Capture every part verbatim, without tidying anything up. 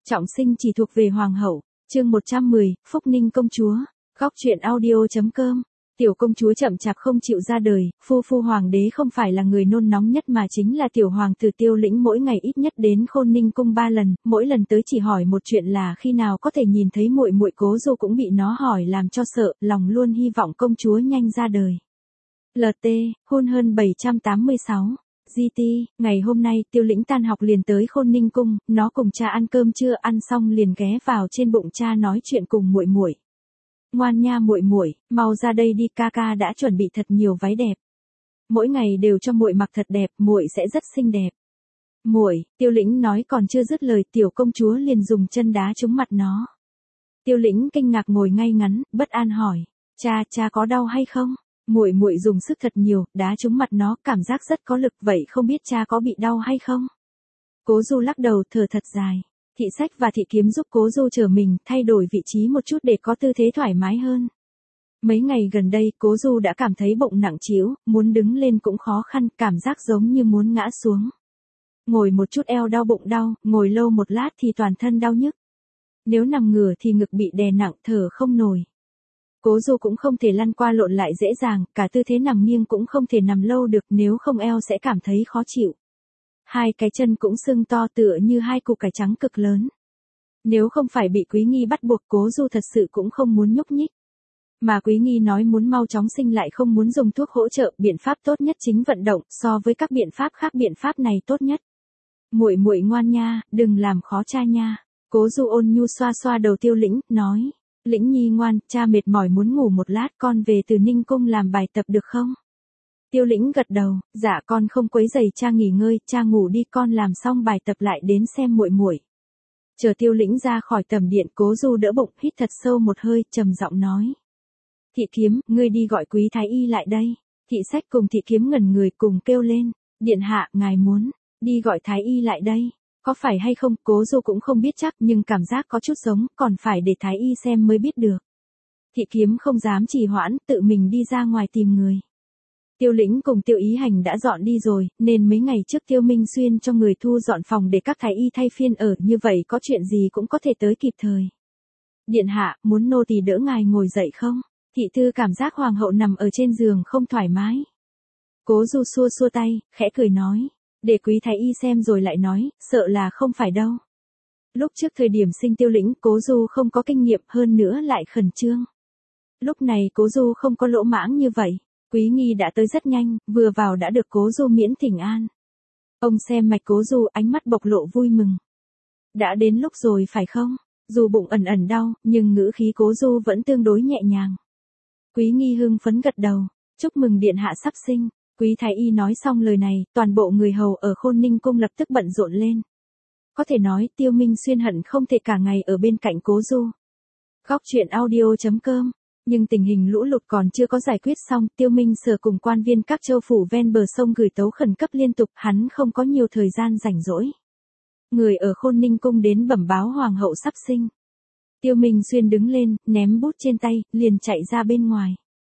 Trọng sinh chỉ thuộc về hoàng hậu. Chương một trăm mười, Phúc Ninh công chúa. Góc truyện audio.com. Tiểu công chúa chậm chạp không chịu ra đời, phu phu hoàng đế không phải là người nôn nóng nhất mà chính là tiểu hoàng tử Tiêu Lĩnh, mỗi ngày ít nhất đến Khôn Ninh cung ba lần, mỗi lần tới chỉ hỏi một chuyện là khi nào có thể nhìn thấy muội muội. Cố Du cũng bị nó hỏi làm cho sợ, lòng luôn hy vọng công chúa nhanh ra đời. lờ tê, hôn hơn bảy trăm tám mươi sáu. giê tê, ngày hôm nay Tiêu Lĩnh tan học liền tới Khôn Ninh cung, nó cùng cha ăn cơm trưa, ăn xong liền ghé vào trên bụng cha nói chuyện cùng muội muội. Ngoan nha muội muội, mau ra đây đi, ca ca đã chuẩn bị thật nhiều váy đẹp. Mỗi ngày đều cho muội mặc thật đẹp, muội sẽ rất xinh đẹp. Muội, Tiêu Lĩnh nói còn chưa dứt lời, tiểu công chúa liền dùng chân đá trúng mặt nó. Tiêu Lĩnh kinh ngạc ngồi ngay ngắn, bất an hỏi, cha, cha có đau hay không? Muội muội dùng sức thật nhiều, đá trúng mặt nó, cảm giác rất có lực, vậy không biết cha có bị đau hay không? Cố Du lắc đầu, thở thật dài. Thị Sách và Thị Kiếm giúp Cố Du trở mình, thay đổi vị trí một chút để có tư thế thoải mái hơn. Mấy ngày gần đây, Cố Du đã cảm thấy bụng nặng trĩu, muốn đứng lên cũng khó khăn, cảm giác giống như muốn ngã xuống. Ngồi một chút eo đau, bụng đau, ngồi lâu một lát thì toàn thân đau nhức. Nếu nằm ngửa thì ngực bị đè nặng, thở không nổi. Cố Du cũng không thể lăn qua lộn lại dễ dàng, cả tư thế nằm nghiêng cũng không thể nằm lâu được, nếu không eo sẽ cảm thấy khó chịu. Hai cái chân cũng sưng to tựa như hai củ cải trắng cực lớn. Nếu không phải bị Quý Nghi bắt buộc, Cố Du thật sự cũng không muốn nhúc nhích. Mà Quý Nghi nói muốn mau chóng sinh lại không muốn dùng thuốc hỗ trợ, biện pháp tốt nhất chính vận động, so với các biện pháp khác biện pháp này tốt nhất. Muội muội ngoan nha, đừng làm khó cha nha. Cố Du ôn nhu xoa xoa đầu Tiêu Lĩnh, nói, Lĩnh Nhi ngoan, cha mệt mỏi muốn ngủ một lát, con về Từ Ninh cung làm bài tập được không? Tiêu Lĩnh gật đầu, dạ con không quấy rầy cha nghỉ ngơi, cha ngủ đi, con làm xong bài tập lại đến xem muội muội. Chờ Tiêu Lĩnh ra khỏi tầm điện, Cố Du đỡ bụng, hít thật sâu một hơi, trầm giọng nói. Thị Kiếm, ngươi đi gọi Quý Thái Y lại đây. Thị Sách cùng Thị Kiếm ngẩn người cùng kêu lên, điện hạ, ngài muốn đi gọi Thái Y lại đây. Có phải hay không, Cố Du cũng không biết chắc, nhưng cảm giác có chút giống, còn phải để Thái Y xem mới biết được. Thị Kiếm không dám trì hoãn, tự mình đi ra ngoài tìm người. Tiêu Lĩnh cùng Tiêu Ý Hành đã dọn đi rồi, nên mấy ngày trước Tiêu Minh Xuyên cho người thu dọn phòng để các thái y thay phiên ở, như vậy có chuyện gì cũng có thể tới kịp thời. Điện hạ, muốn nô tỳ đỡ ngài ngồi dậy không? Thị Thư cảm giác hoàng hậu nằm ở trên giường không thoải mái. Cố Du xua xua tay, khẽ cười nói, để Quý Thái Y xem rồi lại nói, sợ là không phải đâu. Lúc trước thời điểm sinh Tiêu Lĩnh, Cố Du không có kinh nghiệm, hơn nữa lại khẩn trương. Lúc này Cố Du không có lỗ mãng như vậy. Quý Nghi đã tới rất nhanh, vừa vào đã được Cố Du miễn thỉnh an. Ông xem mạch Cố Du, ánh mắt bộc lộ vui mừng. Đã đến lúc rồi phải không? Dù bụng ẩn ẩn đau, nhưng ngữ khí Cố Du vẫn tương đối nhẹ nhàng. Quý Nghi hưng phấn gật đầu, chúc mừng điện hạ sắp sinh. Quý Thái Y nói xong lời này, toàn bộ người hầu ở Khôn Ninh cung lập tức bận rộn lên. Có thể nói Tiêu Minh Xuyên hận không thể cả ngày ở bên cạnh Cố Du. Góc truyện audio.com. Nhưng tình hình lũ lụt còn chưa có giải quyết xong, Tiêu Minh Sở cùng quan viên các châu phủ ven bờ sông gửi tấu khẩn cấp liên tục, hắn không có nhiều thời gian rảnh rỗi. Người ở Khôn Ninh cung đến bẩm báo hoàng hậu sắp sinh. Tiêu Minh Xuyên đứng lên, ném bút trên tay, liền chạy ra bên ngoài.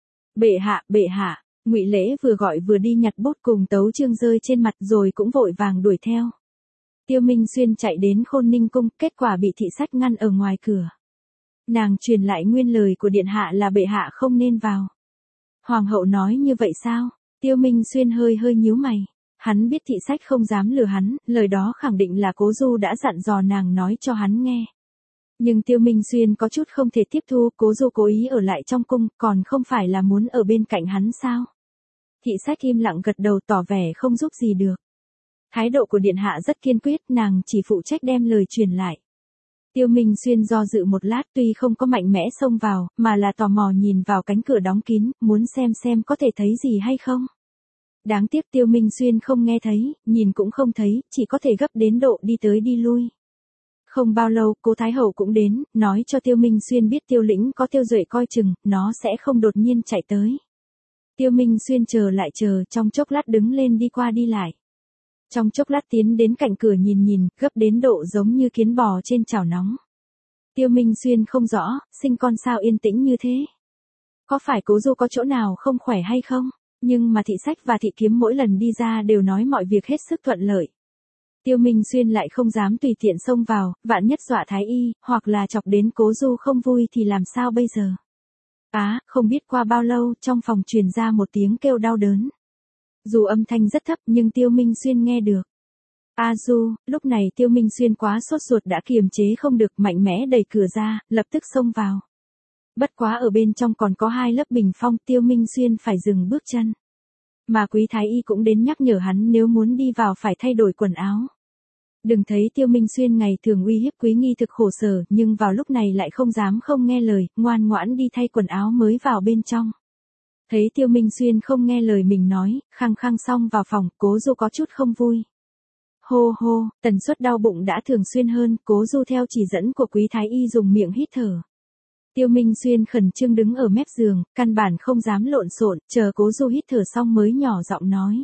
Bệ hạ, bệ hạ, Ngụy Lễ vừa gọi vừa đi nhặt bút cùng tấu chương rơi trên mặt rồi cũng vội vàng đuổi theo. Tiêu Minh Xuyên chạy đến Khôn Ninh cung, kết quả bị Thị Sách ngăn ở ngoài cửa. Nàng truyền lại nguyên lời của điện hạ là bệ hạ không nên vào. Hoàng hậu nói như vậy sao? Tiêu Minh Xuyên hơi hơi nhíu mày. Hắn biết Thị Sách không dám lừa hắn, lời đó khẳng định là Cố Du đã dặn dò nàng nói cho hắn nghe. Nhưng Tiêu Minh Xuyên có chút không thể tiếp thu, Cố Du cố ý ở lại trong cung, còn không phải là muốn ở bên cạnh hắn sao? Thị Sách im lặng gật đầu tỏ vẻ không giúp gì được. Thái độ của điện hạ rất kiên quyết, nàng chỉ phụ trách đem lời truyền lại. Tiêu Minh Xuyên do dự một lát, tuy không có mạnh mẽ xông vào, mà là tò mò nhìn vào cánh cửa đóng kín, muốn xem xem có thể thấy gì hay không. Đáng tiếc Tiêu Minh Xuyên không nghe thấy, nhìn cũng không thấy, chỉ có thể gấp đến độ đi tới đi lui. Không bao lâu, Cố Thái Hậu cũng đến, nói cho Tiêu Minh Xuyên biết Tiêu Lĩnh có Tiêu Duệ coi chừng, nó sẽ không đột nhiên chạy tới. Tiêu Minh Xuyên chờ lại chờ, trong chốc lát đứng lên đi qua đi lại. Trong chốc lát tiến đến cạnh cửa nhìn nhìn, gấp đến độ giống như kiến bò trên chảo nóng. Tiêu Minh Xuyên không rõ, sinh con sao yên tĩnh như thế. Có phải Cố Du có chỗ nào không khỏe hay không? Nhưng mà Thị Sách và Thị Kiếm mỗi lần đi ra đều nói mọi việc hết sức thuận lợi. Tiêu Minh Xuyên lại không dám tùy tiện xông vào, vạn nhất dọa Thái Y, hoặc là chọc đến Cố Du không vui thì làm sao bây giờ? Á, không biết qua bao lâu, trong phòng truyền ra một tiếng kêu đau đớn. Dù âm thanh rất thấp nhưng Tiêu Minh Xuyên nghe được. A Du, lúc này Tiêu Minh Xuyên quá sốt ruột đã kiềm chế không được, mạnh mẽ đẩy cửa ra, lập tức xông vào. Bất quá ở bên trong còn có hai lớp bình phong, Tiêu Minh Xuyên phải dừng bước chân. Mà Quý Thái Y cũng đến nhắc nhở hắn nếu muốn đi vào phải thay đổi quần áo. Đừng thấy Tiêu Minh Xuyên ngày thường uy hiếp Quý Nghi thực khổ sở, nhưng vào lúc này lại không dám không nghe lời, ngoan ngoãn đi thay quần áo mới vào bên trong. Thấy Tiêu Minh Xuyên không nghe lời mình nói, khăng khăng xong vào phòng, Cố Du có chút không vui. Hô hô, tần suất đau bụng đã thường xuyên hơn, Cố Du theo chỉ dẫn của Quý Thái Y dùng miệng hít thở. Tiêu Minh Xuyên khẩn trương đứng ở mép giường, căn bản không dám lộn xộn, chờ Cố Du hít thở xong mới nhỏ giọng nói.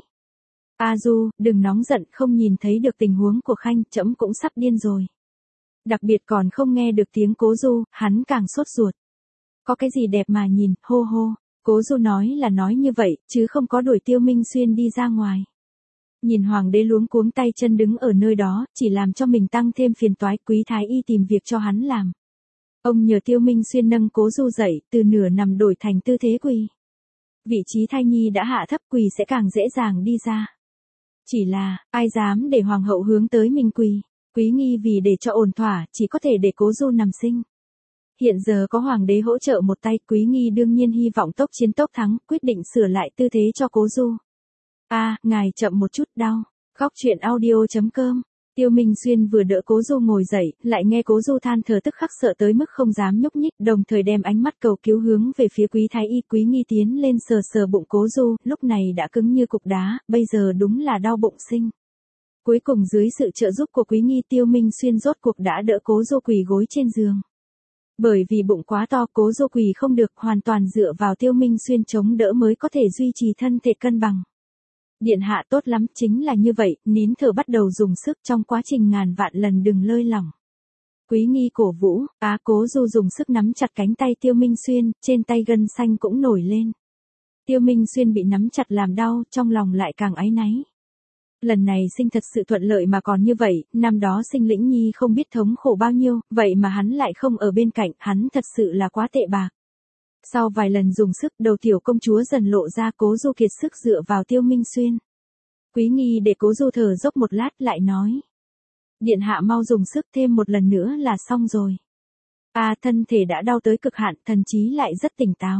A Du, đừng nóng giận, không nhìn thấy được tình huống của Khanh, trẫm cũng sắp điên rồi. Đặc biệt còn không nghe được tiếng Cố Du, hắn càng sốt ruột. Có cái gì đẹp mà nhìn, hô hô. Cố Du nói là nói như vậy, chứ không có đuổi Tiêu Minh Xuyên đi ra ngoài. Nhìn hoàng đế luống cuống tay chân đứng ở nơi đó, chỉ làm cho mình tăng thêm phiền toái. Quý Thái Y tìm việc cho hắn làm. Ông nhờ Tiêu Minh Xuyên nâng Cố Du dậy, từ nửa nằm đổi thành tư thế quỳ. Vị trí thai nhi đã hạ thấp, quỳ sẽ càng dễ dàng đi ra. Chỉ là, ai dám để hoàng hậu hướng tới mình quỳ. Quý Nghi vì để cho ổn thỏa, chỉ có thể để Cố Du nằm sinh. Hiện giờ có hoàng đế hỗ trợ một tay, Quý Nghi đương nhiên hy vọng tốc chiến tốc thắng, quyết định sửa lại tư thế cho Cố Du. A, à, ngài chậm một chút, đau. Góc truyện audio chấm com. Tiêu Minh Xuyên vừa đỡ Cố Du ngồi dậy, lại nghe Cố Du than thở tức khắc sợ tới mức không dám nhúc nhích, đồng thời đem ánh mắt cầu cứu hướng về phía Quý Thái Y. Quý Nghi tiến lên sờ sờ bụng Cố Du, lúc này đã cứng như cục đá, bây giờ đúng là đau bụng sinh. Cuối cùng dưới sự trợ giúp của Quý Nghi, Tiêu Minh Xuyên rốt cuộc đã đỡ Cố Du quỳ gối trên giường. Bởi vì bụng quá to, Cố Du quỳ không được, hoàn toàn dựa vào Tiêu Minh Xuyên chống đỡ mới có thể duy trì thân thể cân bằng. Điện hạ tốt lắm, chính là như vậy, nín thở bắt đầu dùng sức, trong quá trình ngàn vạn lần đừng lơi lỏng. Quý Nghi cổ vũ, á Cố Du dùng sức nắm chặt cánh tay Tiêu Minh Xuyên, trên tay gân xanh cũng nổi lên. Tiêu Minh Xuyên bị nắm chặt làm đau, trong lòng lại càng áy náy. Lần này sinh thật sự thuận lợi mà còn như vậy, năm đó sinh Lĩnh Nhi không biết thống khổ bao nhiêu, vậy mà hắn lại không ở bên cạnh, hắn thật sự là quá tệ bạc. Sau vài lần dùng sức, đầu tiểu công chúa dần lộ ra, Cố Du kiệt sức dựa vào Tiêu Minh Xuyên. Quý Nghi để Cố Du thở dốc một lát lại nói. Điện hạ mau dùng sức, thêm một lần nữa là xong rồi. À, thân thể đã đau tới cực hạn, thần trí lại rất tỉnh táo.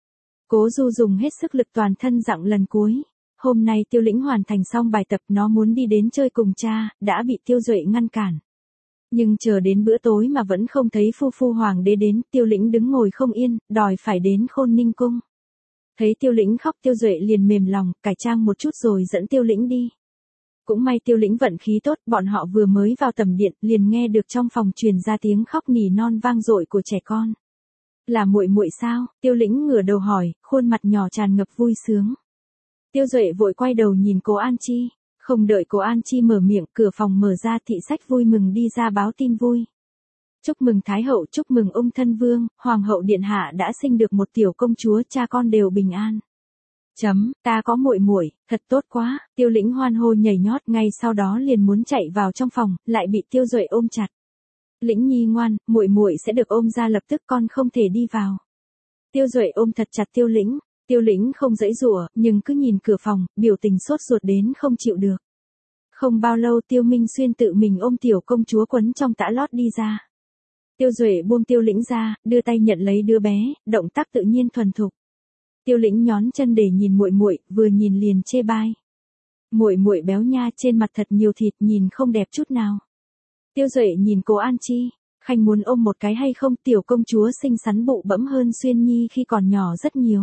Cố Du dùng hết sức lực toàn thân dặn lần cuối. Hôm nay Tiêu Lĩnh hoàn thành xong bài tập, nó muốn đi đến chơi cùng cha, đã bị Tiêu Duệ ngăn cản. Nhưng chờ đến bữa tối mà vẫn không thấy phu phu hoàng đế đến, Tiêu Lĩnh đứng ngồi không yên, đòi phải đến Khôn Ninh cung. Thấy Tiêu Lĩnh khóc, Tiêu Duệ liền mềm lòng, cải trang một chút rồi dẫn Tiêu Lĩnh đi. Cũng may Tiêu Lĩnh vận khí tốt, bọn họ vừa mới vào tầm điện, liền nghe được trong phòng truyền ra tiếng khóc nỉ non vang dội của trẻ con. Là muội muội sao? Tiêu Lĩnh ngửa đầu hỏi, khuôn mặt nhỏ tràn ngập vui sướng. Tiêu Duệ vội quay đầu nhìn Cố An Chi. Không đợi Cố An Chi mở miệng, cửa phòng mở ra, thị sách vui mừng đi ra báo tin vui. Chúc mừng Thái hậu, chúc mừng Ung thân vương, Hoàng hậu điện hạ đã sinh được một tiểu công chúa, cha con đều bình an. Chấm, ta có muội muội, thật tốt quá. Tiêu Lĩnh hoan hô nhảy nhót, ngay sau đó liền muốn chạy vào trong phòng, lại bị Tiêu Duệ ôm chặt. Lĩnh Nhi ngoan, muội muội sẽ được ôm ra lập tức, con không thể đi vào. Tiêu Duệ ôm thật chặt Tiêu Lĩnh. Tiêu Lĩnh không giãy giụa, nhưng cứ nhìn cửa phòng, biểu tình sốt ruột đến không chịu được. Không bao lâu Tiêu Minh Xuyên tự mình ôm tiểu công chúa quấn trong tã lót đi ra. Tiêu Duệ buông Tiêu Lĩnh ra, đưa tay nhận lấy đứa bé, động tác tự nhiên thuần thục. Tiêu Lĩnh nhón chân để nhìn muội muội, vừa nhìn liền chê bai. Muội muội béo nha, trên mặt thật nhiều thịt, nhìn không đẹp chút nào. Tiêu Duệ nhìn Cố An Chi, Khanh muốn ôm một cái hay không? Tiểu công chúa xinh xắn bụ bẫm hơn Xuyên Nhi khi còn nhỏ rất nhiều.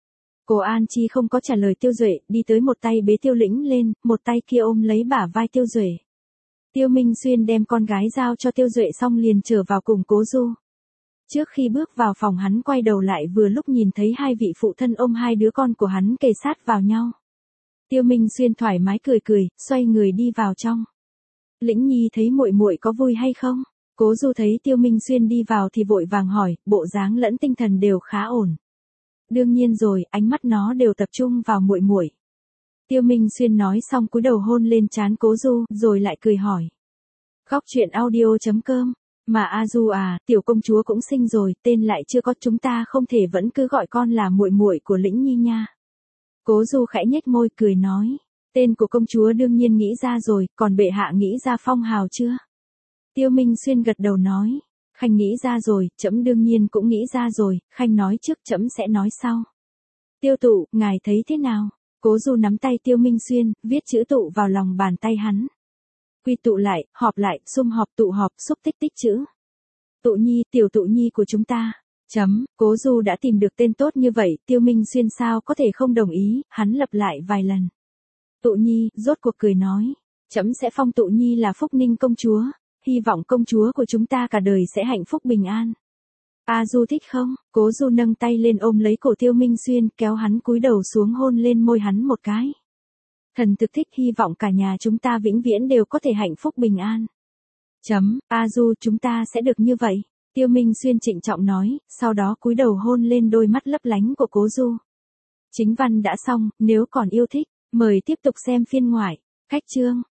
Cố An Chi không có trả lời Tiêu Duệ, đi tới một tay bế Tiêu Lĩnh lên, một tay kia ôm lấy bả vai Tiêu Duệ. Tiêu Minh Xuyên đem con gái giao cho Tiêu Duệ xong liền trở vào cùng Cố Du. Trước khi bước vào phòng hắn quay đầu lại vừa lúc nhìn thấy hai vị phụ thân ôm hai đứa con của hắn kề sát vào nhau. Tiêu Minh Xuyên thoải mái cười cười, xoay người đi vào trong. Lĩnh Nhi thấy muội muội có vui hay không? Cố Du thấy Tiêu Minh Xuyên đi vào thì vội vàng hỏi, bộ dáng lẫn tinh thần đều khá ổn. Đương nhiên rồi, ánh mắt nó đều tập trung vào muội muội. Tiêu Minh Xuyên nói xong cúi đầu hôn lên trán Cố Du, rồi lại cười hỏi. Góc truyện audio chấm com. Mà A Du à, tiểu công chúa cũng sinh rồi, tên lại chưa có, chúng ta không thể vẫn cứ gọi con là muội muội của Lĩnh Nhi nha. Cố Du khẽ nhếch môi cười nói. Tên của công chúa đương nhiên nghĩ ra rồi, còn bệ hạ nghĩ ra phong hào chưa? Tiêu Minh Xuyên gật đầu nói. Khanh nghĩ ra rồi, trẫm đương nhiên cũng nghĩ ra rồi, Khanh nói trước trẫm sẽ nói sau. Tiêu Tụ, ngài thấy thế nào? Cố Du nắm tay Tiêu Minh Xuyên, viết chữ tụ vào lòng bàn tay hắn. Quy tụ lại, họp lại, sum họp tụ họp, xúc tích tích chữ. Tụ Nhi, tiểu Tụ Nhi của chúng ta. Chấm, Cố Du đã tìm được tên tốt như vậy, Tiêu Minh Xuyên sao có thể không đồng ý, hắn lặp lại vài lần. Tụ Nhi, rốt cuộc cười nói. Chấm sẽ phong Tụ Nhi là Phúc Ninh công chúa, hy vọng công chúa của chúng ta cả đời sẽ hạnh phúc bình an. A Du thích không? Cố Du nâng tay lên ôm lấy cổ Tiêu Minh Xuyên, kéo hắn cúi đầu xuống hôn lên môi hắn một cái. Thần thực thích, hy vọng cả nhà chúng ta vĩnh viễn đều có thể hạnh phúc bình an. Chấm, A Du, chúng ta sẽ được như vậy. Tiêu Minh Xuyên trịnh trọng nói, sau đó cúi đầu hôn lên đôi mắt lấp lánh của Cố Du. Chính văn đã xong, nếu còn yêu thích, mời tiếp tục xem phiên ngoại. Khách chương.